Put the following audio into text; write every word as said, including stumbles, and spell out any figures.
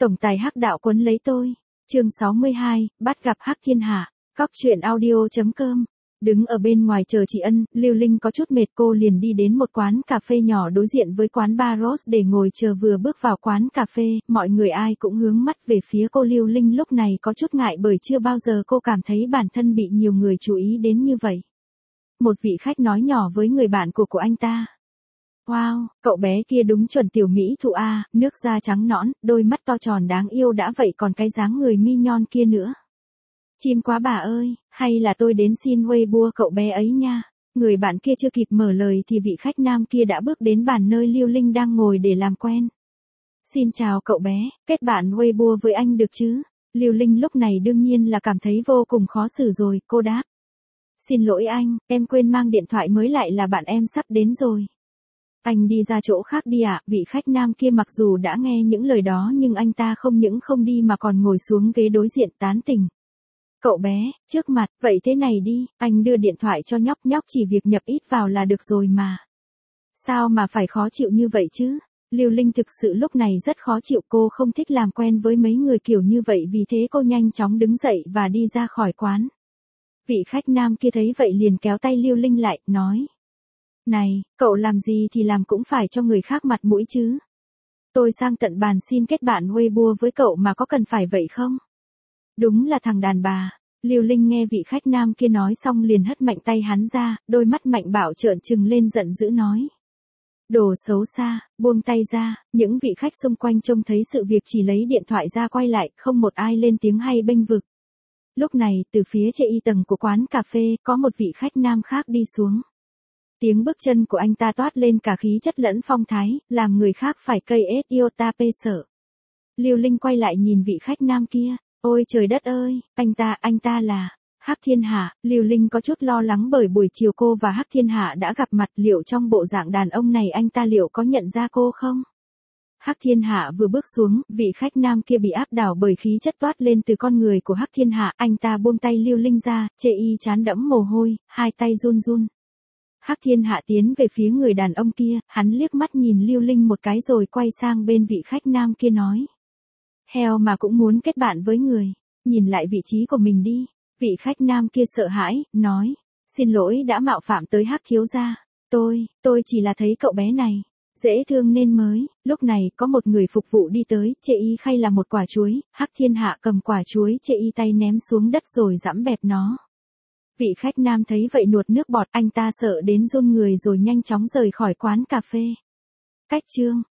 Tổng tài hắc đạo quấn lấy tôi. Chương sáu mươi hai, bắt gặp Hắc Thiên Hạ. Cóc truyện audio chấm com. Đứng ở bên ngoài chờ chị Ân, Lưu Linh có chút mệt, cô liền đi đến một quán cà phê nhỏ đối diện với quán bar Rose để ngồi chờ. Vừa bước vào quán cà phê, mọi người ai cũng hướng mắt về phía cô. Lưu Linh lúc này có chút ngại bởi chưa bao giờ cô cảm thấy bản thân bị nhiều người chú ý đến như vậy. Một vị khách nói nhỏ với người bạn của của anh ta. Wow, cậu bé kia đúng chuẩn tiểu mỹ thụ a, nước da trắng nõn, đôi mắt to tròn đáng yêu đã vậy còn cái dáng người mi nhon kia nữa. Chim quá bà ơi, hay là tôi đến xin Weibo cậu bé ấy nha. Người bạn kia chưa kịp mở lời thì vị khách nam kia đã bước đến bàn nơi Lưu Linh đang ngồi để làm quen. Xin chào cậu bé, kết bạn Weibo với anh được chứ? Lưu Linh lúc này đương nhiên là cảm thấy vô cùng khó xử rồi, cô đáp. Xin lỗi anh, em quên mang điện thoại mới, lại là bạn em sắp đến rồi. Anh đi ra chỗ khác đi ạ. Vị khách nam kia mặc dù đã nghe những lời đó nhưng anh ta không những không đi mà còn ngồi xuống ghế đối diện tán tỉnh. Cậu bé, trước mặt, vậy thế này đi, anh đưa điện thoại cho nhóc, nhóc chỉ việc nhập ít vào là được rồi mà. Sao mà phải khó chịu như vậy chứ? Lưu Linh thực sự lúc này rất khó chịu, cô không thích làm quen với mấy người kiểu như vậy, vì thế cô nhanh chóng đứng dậy và đi ra khỏi quán. Vị khách nam kia thấy vậy liền kéo tay Lưu Linh lại, nói. Này, cậu làm gì thì làm cũng phải cho người khác mặt mũi chứ. Tôi sang tận bàn xin kết bạn Weibo với cậu mà có cần phải vậy không? Đúng là thằng đàn bà. Lưu Linh nghe vị khách nam kia nói xong liền hất mạnh tay hắn ra, đôi mắt mạnh bạo trợn trừng lên giận dữ nói. Đồ xấu xa, buông tay ra. Những vị khách xung quanh trông thấy sự việc chỉ lấy điện thoại ra quay lại, không một ai lên tiếng hay bênh vực. Lúc này, từ phía trên y tầng của quán cà phê, có một vị khách nam khác đi xuống. Tiếng bước chân của anh ta toát lên cả khí chất lẫn phong thái, làm người khác phải cây ết yêu ta pê sợ. Lưu Linh quay lại nhìn vị khách nam kia. Ôi trời đất ơi, anh ta, anh ta là Hắc Thiên Hạ. Lưu Linh có chút lo lắng bởi buổi chiều cô và Hắc Thiên Hạ đã gặp mặt, liệu trong bộ dạng đàn ông này anh ta liệu có nhận ra cô không? Hắc Thiên Hạ vừa bước xuống, vị khách nam kia bị áp đảo bởi khí chất toát lên từ con người của Hắc Thiên Hạ. Anh ta buông tay Lưu Linh ra, chê y chán đẫm mồ hôi, hai tay run run. Hắc Thiên Hạ tiến về phía người đàn ông kia, hắn liếc mắt nhìn Lưu Linh một cái rồi quay sang bên vị khách nam kia nói. Heo mà cũng muốn kết bạn với người, nhìn lại vị trí của mình đi. Vị khách nam kia sợ hãi, nói. Xin lỗi đã mạo phạm tới Hắc thiếu gia. Tôi, tôi chỉ là thấy cậu bé này dễ thương nên mới. Lúc này có một người phục vụ đi tới, chê y khay là một quả chuối. Hắc Thiên Hạ cầm quả chuối chê y tay ném xuống đất rồi giẫm bẹp nó. Vị khách nam thấy vậy nuốt nước bọt, anh ta sợ đến run người rồi nhanh chóng rời khỏi quán cà phê. Cách chương